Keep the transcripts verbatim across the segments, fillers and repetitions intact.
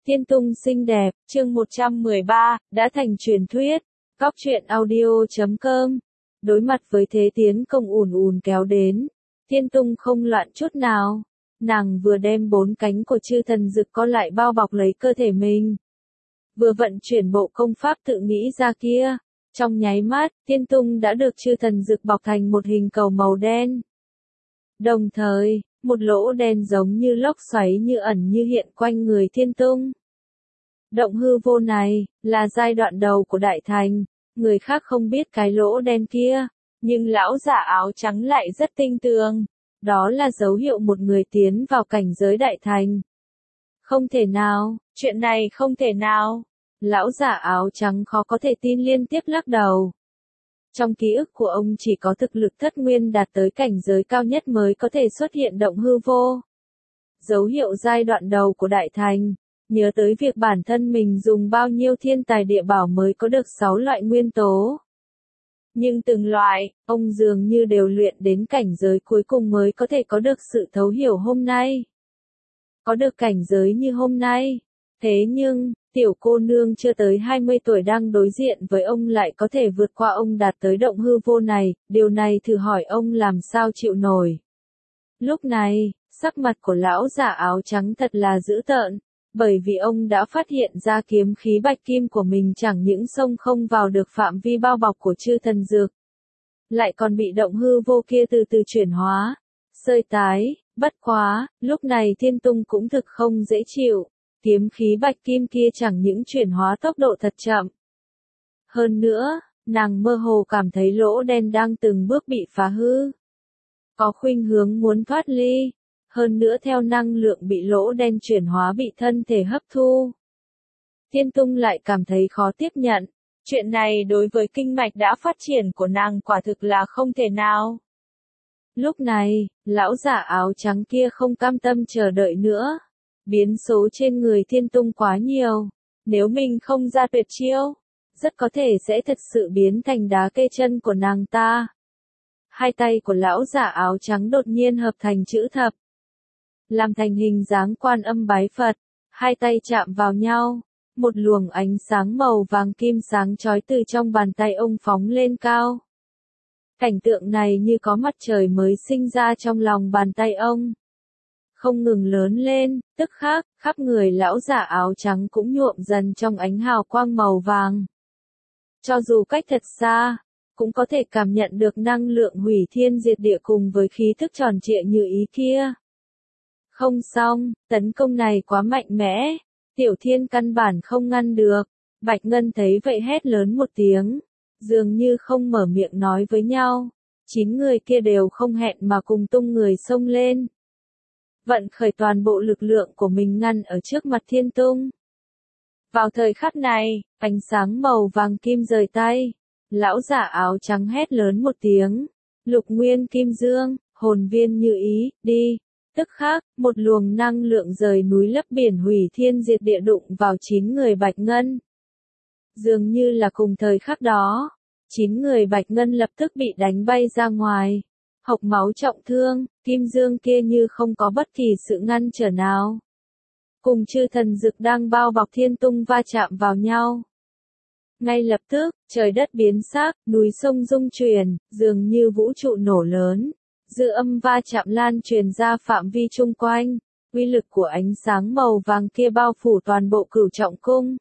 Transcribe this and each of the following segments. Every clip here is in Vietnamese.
Thiên Tung xinh đẹp, chương một trăm mười ba, đã thành truyền thuyết. Góc truyện audio chấm com. Đối mặt với thế tiến công ùn ùn kéo đến, Thiên Tung không loạn chút nào. Nàng vừa đem bốn cánh của chư thần dực co lại bao bọc lấy cơ thể mình. Vừa vận chuyển bộ công pháp tự nghĩ ra kia. Trong nháy mắt, Thiên Tung đã được chư thần dực bọc thành một hình cầu màu đen. Đồng thời, một lỗ đen giống như lốc xoáy như ẩn như hiện quanh người Thiên Tung. Động hư vô này, là giai đoạn đầu của đại thành, người khác không biết cái lỗ đen kia, nhưng lão giả áo trắng lại rất tinh tường. Đó là dấu hiệu một người tiến vào cảnh giới đại thành. Không thể nào, chuyện này không thể nào. Lão giả áo trắng khó có thể tin liên tiếp lắc đầu. Trong ký ức của ông chỉ có thực lực thất nguyên đạt tới cảnh giới cao nhất mới có thể xuất hiện động hư vô. Dấu hiệu giai đoạn đầu của đại thành, nhớ tới việc bản thân mình dùng bao nhiêu thiên tài địa bảo mới có được sáu loại nguyên tố. Nhưng từng loại, ông dường như đều luyện đến cảnh giới cuối cùng mới có thể có được sự thấu hiểu hôm nay. Có được cảnh giới như hôm nay. Thế nhưng, tiểu cô nương chưa tới hai mươi tuổi đang đối diện với ông lại có thể vượt qua ông đạt tới động hư vô này, điều này thử hỏi ông làm sao chịu nổi. Lúc này, sắc mặt của lão giả áo trắng thật là dữ tợn, bởi vì ông đã phát hiện ra kiếm khí bạch kim của mình chẳng những xông không vào được phạm vi bao bọc của chư thần dược, lại còn bị động hư vô kia từ từ chuyển hóa, sơi tái, bất quá, lúc này Thiên Tung cũng thực không dễ chịu. Kiếm khí bạch kim kia chẳng những chuyển hóa tốc độ thật chậm. Hơn nữa, nàng mơ hồ cảm thấy lỗ đen đang từng bước bị phá hư. Có khuynh hướng muốn thoát ly. Hơn nữa theo năng lượng bị lỗ đen chuyển hóa bị thân thể hấp thu. Thiên Tung lại cảm thấy khó tiếp nhận. Chuyện này đối với kinh mạch đã phát triển của nàng quả thực là không thể nào. Lúc này, lão giả áo trắng kia không cam tâm chờ đợi nữa. Biến số trên người Thiên Tung quá nhiều. Nếu mình không ra tuyệt chiêu, rất có thể sẽ thật sự biến thành đá kê chân của nàng ta. Hai tay của lão giả áo trắng đột nhiên hợp thành chữ thập. Làm thành hình dáng Quan Âm bái Phật. Hai tay chạm vào nhau. Một luồng ánh sáng màu vàng kim sáng chói từ trong bàn tay ông phóng lên cao. Cảnh tượng này như có mặt trời mới sinh ra trong lòng bàn tay ông. Không ngừng lớn lên, tức khắc, khắp người lão giả áo trắng cũng nhuộm dần trong ánh hào quang màu vàng. Cho dù cách thật xa, cũng có thể cảm nhận được năng lượng hủy thiên diệt địa cùng với khí thức tròn trịa như ý kia. Không xong, tấn công này quá mạnh mẽ, Tiểu Thiên căn bản không ngăn được. Bạch Ngân thấy vậy hét lớn một tiếng, dường như không mở miệng nói với nhau. Chín người kia đều không hẹn mà cùng tung người xông lên. Vận khởi toàn bộ lực lượng của mình ngăn ở trước mặt Thiên Tung. Vào thời khắc này, ánh sáng màu vàng kim rời tay. Lão giả áo trắng hét lớn một tiếng. Lục nguyên kim dương, hồn viên như ý, đi. Tức khắc, một luồng năng lượng rời núi lấp biển hủy thiên diệt địa đụng vào chín người Bạch Ngân. Dường như là cùng thời khắc đó, chín người Bạch Ngân lập tức bị đánh bay ra ngoài. Hộc máu trọng thương, kim dương kia như không có bất kỳ sự ngăn trở nào. Cùng chư thần dực đang bao bọc Thiên Tung va chạm vào nhau. Ngay lập tức, trời đất biến sắc, núi sông rung chuyển, dường như vũ trụ nổ lớn. Dư âm va chạm lan truyền ra phạm vi chung quanh. Uy lực của ánh sáng màu vàng kia bao phủ toàn bộ Cửu Trọng Cung.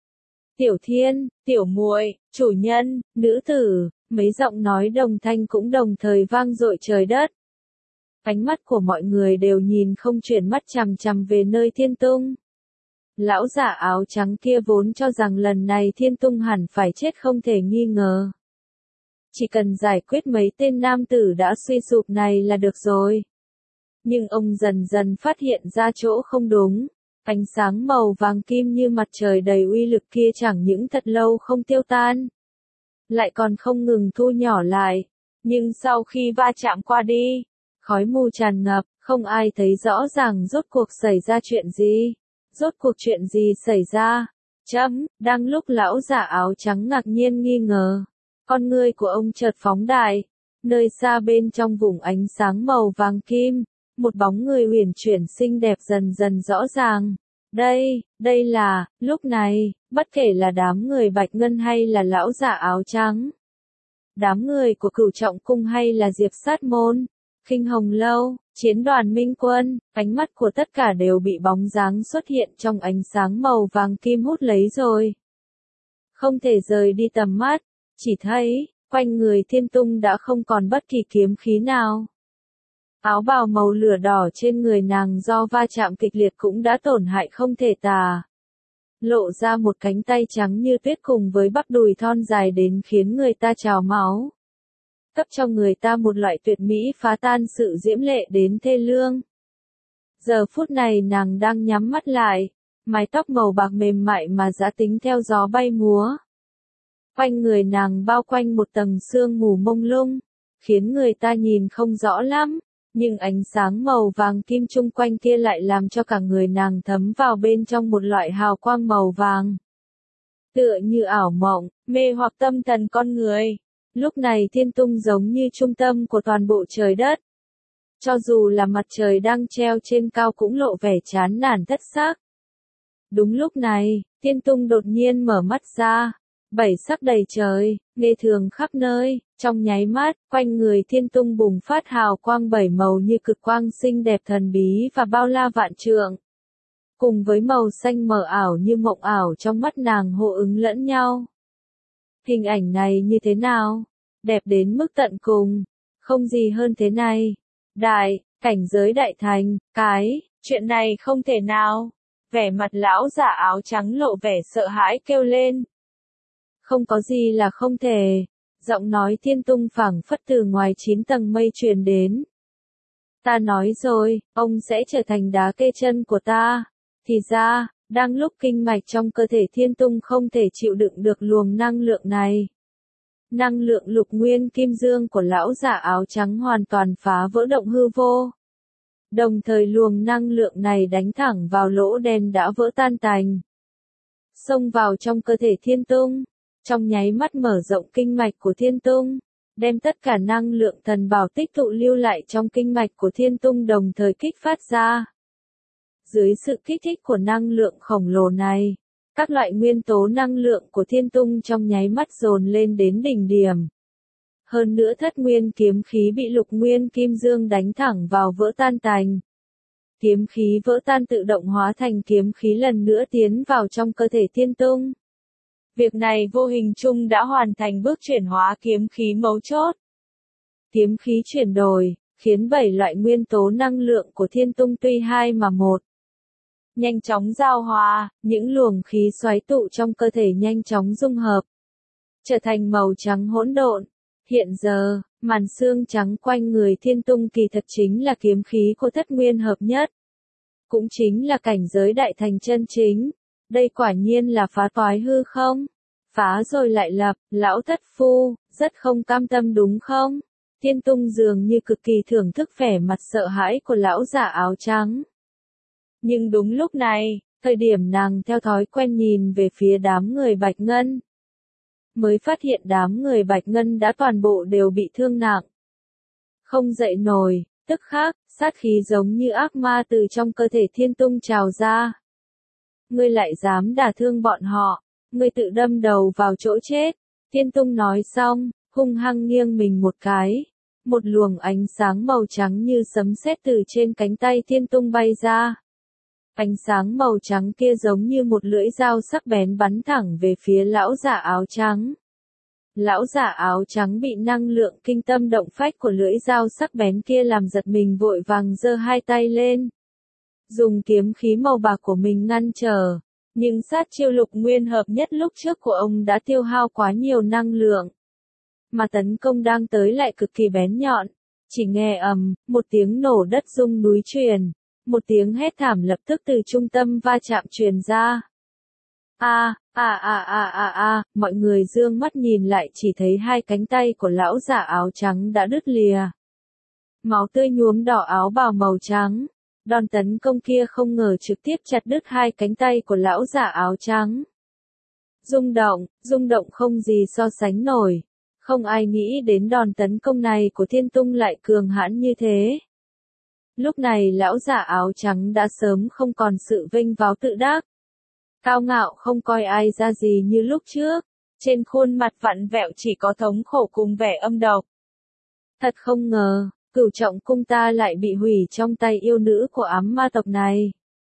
Tiểu Thiên, Tiểu Muội, chủ nhân, nữ tử. Mấy giọng nói đồng thanh cũng đồng thời vang dội trời đất. Ánh mắt của mọi người đều nhìn không chuyển mắt chằm chằm về nơi Thiên Tung. Lão giả áo trắng kia vốn cho rằng lần này Thiên Tung hẳn phải chết không thể nghi ngờ. Chỉ cần giải quyết mấy tên nam tử đã suy sụp này là được rồi. Nhưng ông dần dần phát hiện ra chỗ không đúng. Ánh sáng màu vàng kim như mặt trời đầy uy lực kia chẳng những thật lâu không tiêu tan, lại còn không ngừng thu nhỏ lại. Nhưng sau khi va chạm qua đi, khói mù tràn ngập, không ai thấy rõ ràng rốt cuộc xảy ra chuyện gì. Rốt cuộc chuyện gì xảy ra? Chấm, đang lúc lão giả áo trắng ngạc nhiên nghi ngờ, con ngươi của ông chợt phóng đại. Nơi xa bên trong vùng ánh sáng màu vàng kim, một bóng người huyền chuyển xinh đẹp dần dần rõ ràng. Đây, đây là, lúc này, bất kể là đám người Bạch Ngân hay là lão giả áo trắng, đám người của Cửu Trọng Cung hay là Diệp Sát Môn, Khinh Hồng Lâu, chiến đoàn Minh Quân, ánh mắt của tất cả đều bị bóng dáng xuất hiện trong ánh sáng màu vàng kim hút lấy rồi. Không thể rời đi tầm mắt, chỉ thấy, quanh người Thiên Tung đã không còn bất kỳ kiếm khí nào. Áo bào màu lửa đỏ trên người nàng do va chạm kịch liệt cũng đã tổn hại không thể tả. Lộ ra một cánh tay trắng như tuyết cùng với bắp đùi thon dài đến khiến người ta trào máu. Cấp cho người ta một loại tuyệt mỹ phá tan sự diễm lệ đến thê lương. Giờ phút này nàng đang nhắm mắt lại, mái tóc màu bạc mềm mại mà giã tính theo gió bay múa. Quanh người nàng bao quanh một tầng sương mù mông lung, khiến người ta nhìn không rõ lắm, nhưng ánh sáng màu vàng kim chung quanh kia lại làm cho cả người nàng thấm vào bên trong một loại hào quang màu vàng. Tựa như ảo mộng, mê hoặc tâm thần con người. Lúc này Thiên Tung giống như trung tâm của toàn bộ trời đất. Cho dù là mặt trời đang treo trên cao cũng lộ vẻ chán nản thất xác. Đúng lúc này, Thiên Tung đột nhiên mở mắt ra. Bảy sắc đầy trời, nghe thường khắp nơi, trong nháy mắt, quanh người Thiên Tung bùng phát hào quang bảy màu như cực quang xinh đẹp thần bí và bao la vạn trượng. Cùng với màu xanh mờ ảo như mộng ảo trong mắt nàng hô ứng lẫn nhau. Hình ảnh này như thế nào? Đẹp đến mức tận cùng. Không gì hơn thế này. Đại, cảnh giới đại thành, cái, chuyện này không thể nào. Vẻ mặt lão giả áo trắng lộ vẻ sợ hãi kêu lên. Không có gì là không thể. Giọng nói Thiên Tung phảng phất từ ngoài chín tầng mây truyền đến. Ta nói rồi, ông sẽ trở thành đá kê chân của ta. Thì ra, đang lúc kinh mạch trong cơ thể Thiên Tung không thể chịu đựng được luồng năng lượng này. Năng lượng lục nguyên kim dương của lão giả áo trắng hoàn toàn phá vỡ động hư vô. Đồng thời luồng năng lượng này đánh thẳng vào lỗ đen đã vỡ tan tành. Xông vào trong cơ thể Thiên Tung. Trong nháy mắt mở rộng kinh mạch của Thiên Tung. Đem tất cả năng lượng thần bảo tích tụ lưu lại trong kinh mạch của Thiên Tung đồng thời kích phát ra. Dưới sự kích thích của năng lượng khổng lồ này, các loại nguyên tố năng lượng của Thiên Tung trong nháy mắt dồn lên đến đỉnh điểm. Hơn nữa thất nguyên kiếm khí bị lục nguyên kim dương đánh thẳng vào vỡ tan tành. Kiếm khí vỡ tan tự động hóa thành kiếm khí lần nữa tiến vào trong cơ thể Thiên Tung. Việc này vô hình chung đã hoàn thành bước chuyển hóa kiếm khí mấu chốt. Kiếm khí chuyển đổi, khiến bảy loại nguyên tố năng lượng của Thiên Tung tuy hai mà một. Nhanh chóng giao hòa, những luồng khí xoáy tụ trong cơ thể nhanh chóng dung hợp. Trở thành màu trắng hỗn độn. Hiện giờ, màn xương trắng quanh người Thiên Tung kỳ thật chính là kiếm khí của thất nguyên hợp nhất. Cũng chính là cảnh giới đại thành chân chính. Đây quả nhiên là phá toái hư không? Phá rồi lại lập, lão thất phu, rất không cam tâm đúng không? Thiên Tung dường như cực kỳ thưởng thức vẻ mặt sợ hãi của lão giả áo trắng. Nhưng đúng lúc này, thời điểm nàng theo thói quen nhìn về phía đám người Bạch Ngân. Mới phát hiện đám người Bạch Ngân đã toàn bộ đều bị thương nặng. Không dậy nổi, tức khắc, sát khí giống như ác ma từ trong cơ thể Thiên Tung trào ra. Ngươi lại dám đả thương bọn họ, ngươi tự đâm đầu vào chỗ chết. Thiên Tung nói xong, hung hăng nghiêng mình một cái. Một luồng ánh sáng màu trắng như sấm sét từ trên cánh tay Thiên Tung bay ra. Ánh sáng màu trắng kia giống như một lưỡi dao sắc bén bắn thẳng về phía lão giả áo trắng. Lão giả áo trắng bị năng lượng kinh tâm động phách của lưỡi dao sắc bén kia làm giật mình vội vàng giơ hai tay lên. Dùng kiếm khí màu bạc của mình ngăn trở. Nhưng sát chiêu lục nguyên hợp nhất lúc trước của ông đã tiêu hao quá nhiều năng lượng. Mà tấn công đang tới lại cực kỳ bén nhọn. Chỉ nghe ầm, một tiếng nổ đất rung núi truyền. Một tiếng hét thảm lập tức từ trung tâm va chạm truyền ra. A, a a a a a, mọi người dương mắt nhìn lại chỉ thấy hai cánh tay của lão giả áo trắng đã đứt lìa. Máu tươi nhuốm đỏ áo bào màu trắng. Đòn tấn công kia không ngờ trực tiếp chặt đứt hai cánh tay của lão giả áo trắng. Rung động, rung động không gì so sánh nổi. Không ai nghĩ đến đòn tấn công này của Thiên Tung lại cường hãn như thế. Lúc này lão giả áo trắng đã sớm không còn sự vênh váo tự đắc. Cao ngạo không coi ai ra gì như lúc trước, trên khuôn mặt vặn vẹo chỉ có thống khổ cùng vẻ âm độc. Thật không ngờ, Cửu Trọng cung ta lại bị hủy trong tay yêu nữ của ám ma tộc này.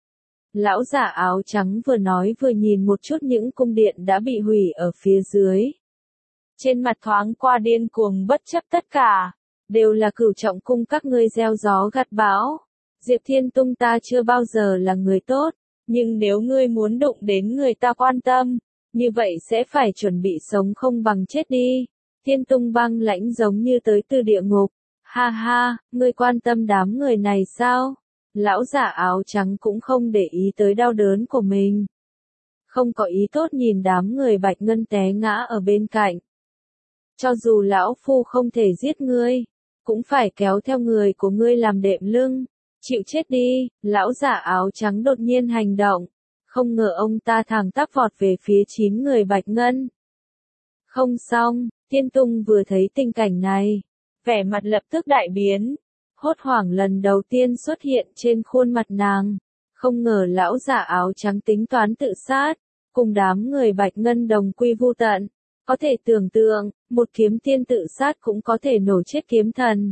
Lão giả áo trắng vừa nói vừa nhìn một chút những cung điện đã bị hủy ở phía dưới. Trên mặt thoáng qua điên cuồng bất chấp tất cả, đều là Cửu Trọng cung các ngươi gieo gió gặt bão. Diệp Thiên Tung ta chưa bao giờ là người tốt, nhưng nếu ngươi muốn đụng đến người ta quan tâm, như vậy sẽ phải chuẩn bị sống không bằng chết đi. Thiên Tung băng lãnh giống như tới từ địa ngục. Ha ha, ngươi quan tâm đám người này sao? Lão giả áo trắng cũng không để ý tới đau đớn của mình. Không có ý tốt nhìn đám người Bạch Ngân té ngã ở bên cạnh. Cho dù lão phu không thể giết ngươi, cũng phải kéo theo người của ngươi làm đệm lưng. Chịu chết đi, lão giả áo trắng đột nhiên hành động. Không ngờ ông ta thẳng tắp vọt về phía chín người Bạch Ngân. Không xong, Thiên Tung vừa thấy tình cảnh này, vẻ mặt lập tức đại biến. Hốt hoảng lần đầu tiên xuất hiện trên khuôn mặt nàng. Không ngờ lão giả áo trắng tính toán tự sát, cùng đám người Bạch Ngân đồng quy vu tận. Có thể tưởng tượng, một kiếm tiên tự sát cũng có thể nổ chết kiếm thần.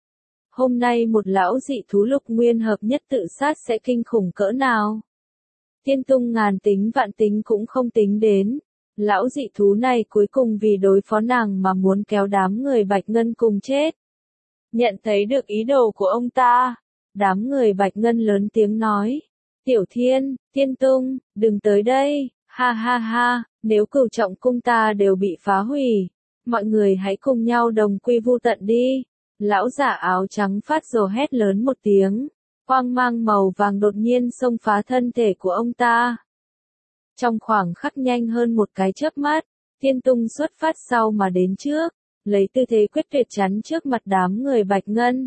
Hôm nay một lão dị thú lục nguyên hợp nhất tự sát sẽ kinh khủng cỡ nào? Thiên Tung ngàn tính vạn tính cũng không tính đến. Lão dị thú này cuối cùng vì đối phó nàng mà muốn kéo đám người Bạch Ngân cùng chết. Nhận thấy được ý đồ của ông ta, đám người Bạch Ngân lớn tiếng nói. Tiểu Thiên, Thiên Tung, đừng tới đây, ha ha ha, nếu Cửu Trọng cung ta đều bị phá hủy, mọi người hãy cùng nhau đồng quy vu tận đi. Lão giả áo trắng phát rồ hét lớn một tiếng, quang mang màu vàng đột nhiên xông phá thân thể của ông ta. Trong khoảng khắc nhanh hơn một cái chớp mắt, Thiên Tung xuất phát sau mà đến trước, lấy tư thế quyết tuyệt chắn trước mặt đám người Bạch Ngân.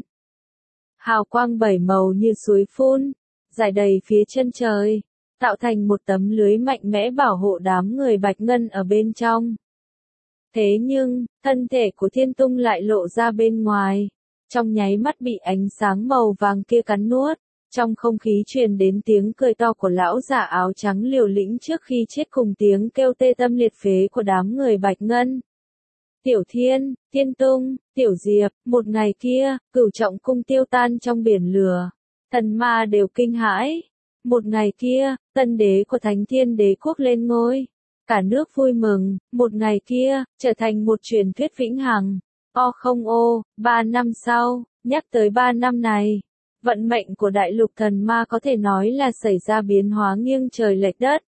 Hào quang bảy màu như suối phun, rải đầy phía chân trời, tạo thành một tấm lưới mạnh mẽ bảo hộ đám người Bạch Ngân ở bên trong. Thế nhưng, thân thể của Thiên Tung lại lộ ra bên ngoài, trong nháy mắt bị ánh sáng màu vàng kia cắn nuốt. Trong không khí truyền đến tiếng cười to của lão giả áo trắng liều lĩnh trước khi chết cùng tiếng kêu tê tâm liệt phế của đám người Bạch Ngân. Tiểu Thiên, Thiên Tung, Tiểu Diệp, một ngày kia, Cửu Trọng cung tiêu tan trong biển lửa. Thần ma đều kinh hãi. Một ngày kia, tân đế của Thánh Thiên Đế quốc lên ngôi. Cả nước vui mừng, một ngày kia, trở thành một truyền thuyết vĩnh hằng. O không ô, ba năm sau, nhắc tới ba năm này. Vận mệnh của đại lục thần ma có thể nói là xảy ra biến hóa nghiêng trời lệch đất.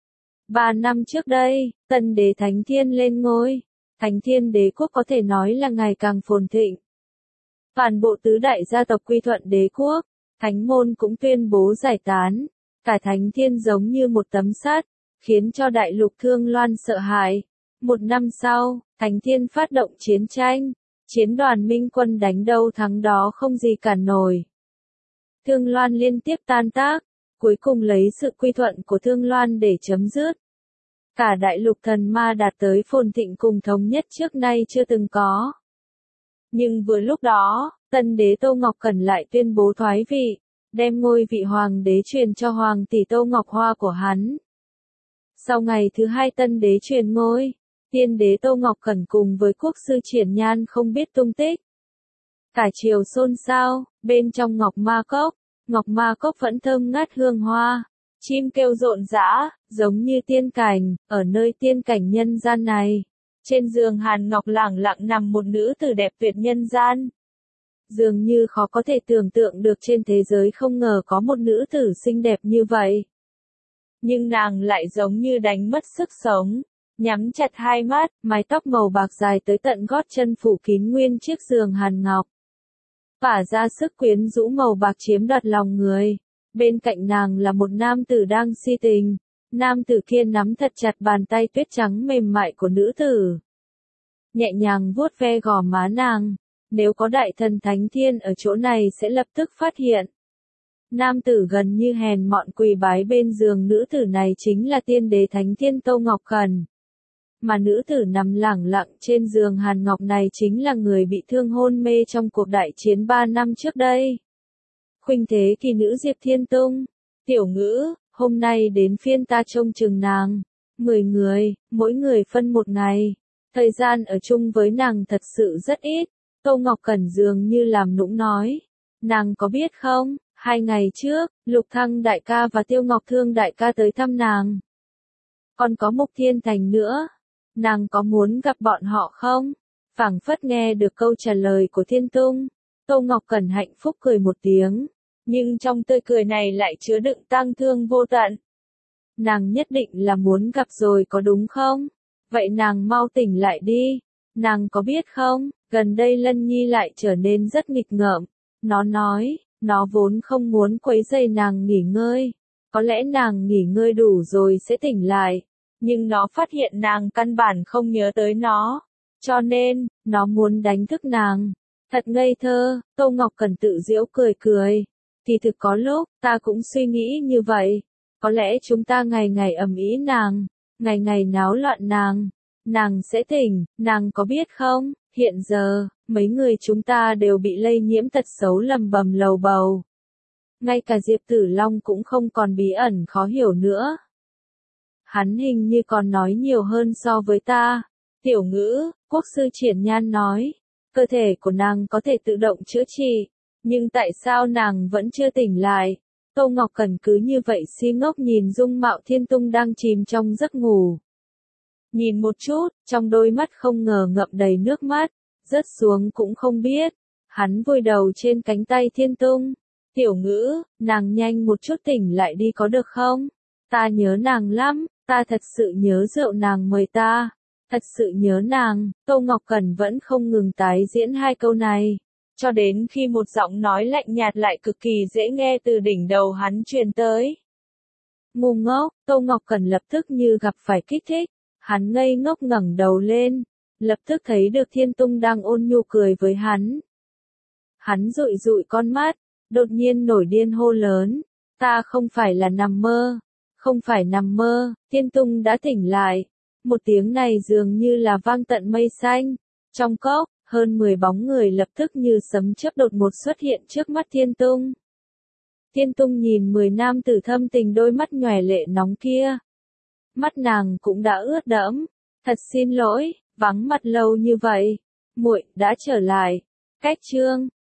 Ba năm trước đây, tân đế Thánh Thiên lên ngôi. Thánh Thiên Đế quốc có thể nói là ngày càng phồn thịnh. Toàn bộ tứ đại gia tộc quy thuận đế quốc, Thánh môn cũng tuyên bố giải tán. Cả Thánh Thiên giống như một tấm sắt, khiến cho đại lục Thương Loan sợ hãi. Một năm sau, Thánh Thiên phát động chiến tranh. Chiến đoàn minh quân đánh đâu thắng đó không gì cản nổi. Thương Loan liên tiếp tan tác, cuối cùng lấy sự quy thuận của Thương Loan để chấm dứt. Cả đại lục thần ma đạt tới phồn thịnh cùng thống nhất trước nay chưa từng có. Nhưng vừa lúc đó, tân đế Tô Ngọc Cẩn lại tuyên bố thoái vị, đem ngôi vị hoàng đế truyền cho hoàng tỷ Tô Ngọc Hoa của hắn. Sau ngày thứ hai tân đế truyền ngôi, tiên đế Tô Ngọc Cẩn cùng với quốc sư Triển Nhan không biết tung tích. Cả triều xôn xao, bên trong Ngọc Ma Cốc, Ngọc Ma Cốc vẫn thơm ngát hương hoa, chim kêu rộn rã, giống như tiên cảnh, ở nơi tiên cảnh nhân gian này. Trên giường Hàn Ngọc lẳng lặng nằm một nữ tử đẹp tuyệt nhân gian. Dường như khó có thể tưởng tượng được trên thế giới không ngờ có một nữ tử xinh đẹp như vậy. Nhưng nàng lại giống như đánh mất sức sống, nhắm chặt hai mắt, mái tóc màu bạc dài tới tận gót chân phủ kín nguyên chiếc giường Hàn Ngọc. Tỏa ra sức quyến rũ màu bạc chiếm đoạt lòng người. Bên cạnh nàng là một nam tử đang si tình. Nam tử kia nắm thật chặt bàn tay tuyết trắng mềm mại của nữ tử. Nhẹ nhàng vuốt ve gò má nàng. Nếu có đại thần Thánh Thiên ở chỗ này sẽ lập tức phát hiện. Nam tử gần như hèn mọn quỳ bái bên giường nữ tử này chính là tiên đế Thánh Thiên Tô Ngọc Cẩn. Mà nữ tử nằm lẳng lặng trên giường Hàn Ngọc này chính là người bị thương hôn mê trong cuộc đại chiến ba năm trước đây. Khuynh thế kỳ nữ Diệp Thiên Tung. Tiểu Ngữ, hôm nay đến phiên ta trông chừng nàng. Mười người, mỗi người phân một ngày. Thời gian ở chung với nàng thật sự rất ít. Tô Ngọc Cẩn dường như làm nũng nói. Nàng có biết không, hai ngày trước, Lục Thăng đại ca và Tiêu Ngọc Thương đại ca tới thăm nàng. Còn có Mục Thiên Thành nữa. Nàng có muốn gặp bọn họ không? Phảng phất nghe được câu trả lời của Thiên Tung. Tô Ngọc Cẩn hạnh phúc cười một tiếng. Nhưng trong tươi cười này lại chứa đựng tang thương vô tận. Nàng nhất định là muốn gặp rồi có đúng không? Vậy nàng mau tỉnh lại đi. Nàng có biết không, gần đây Lân Nhi lại trở nên rất nghịch ngợm. Nó nói, nó vốn không muốn quấy rầy nàng nghỉ ngơi. Có lẽ nàng nghỉ ngơi đủ rồi sẽ tỉnh lại. Nhưng nó phát hiện nàng căn bản không nhớ tới nó. Cho nên, nó muốn đánh thức nàng. Thật ngây thơ, Tô Ngọc Cẩn tự giễu cười cười. Thì thực có lúc, ta cũng suy nghĩ như vậy. Có lẽ chúng ta ngày ngày ầm ĩ nàng, ngày ngày náo loạn nàng. Nàng sẽ tỉnh, nàng có biết không, hiện giờ, mấy người chúng ta đều bị lây nhiễm tật xấu lầm bầm lầu bầu. Ngay cả Diệp Tử Long cũng không còn bí ẩn khó hiểu nữa. Hắn hình như còn nói nhiều hơn so với ta. Tiểu Ngữ, Quốc sư Triển Nhan nói, cơ thể của nàng có thể tự động chữa trị, nhưng tại sao nàng vẫn chưa tỉnh lại? Tô Ngọc Cẩn cứ như vậy si ngốc nhìn dung mạo Thiên Tung đang chìm trong giấc ngủ. Nhìn một chút, trong đôi mắt không ngờ ngậm đầy nước mắt, rớt xuống cũng không biết. Hắn vùi đầu trên cánh tay Thiên Tung. Tiểu Ngữ, nàng nhanh một chút tỉnh lại đi có được không? Ta nhớ nàng lắm, ta thật sự nhớ rượu nàng mời ta. Thật sự nhớ nàng, Tô Ngọc Cẩn vẫn không ngừng tái diễn hai câu này. Cho đến khi một giọng nói lạnh nhạt lại cực kỳ dễ nghe từ đỉnh đầu hắn truyền tới. Ngu ngốc, Tô Ngọc Cẩn lập tức như gặp phải kích thích. Hắn ngây ngốc ngẩng đầu lên, lập tức thấy được Thiên Tung đang ôn nhu cười với hắn. Hắn dụi dụi con mắt, đột nhiên nổi điên hô lớn, ta không phải là nằm mơ, không phải nằm mơ, Thiên Tung đã tỉnh lại. Một tiếng này dường như là vang tận mây xanh. Trong cốc, hơn mười bóng người lập tức như sấm chớp đột ngột xuất hiện trước mắt Thiên Tung. Thiên Tung nhìn mười nam tử thâm tình đôi mắt nhòe lệ nóng kia. Mắt nàng cũng đã ướt đẫm. Thật xin lỗi, vắng mặt lâu như vậy. Muội đã trở lại. Cách chương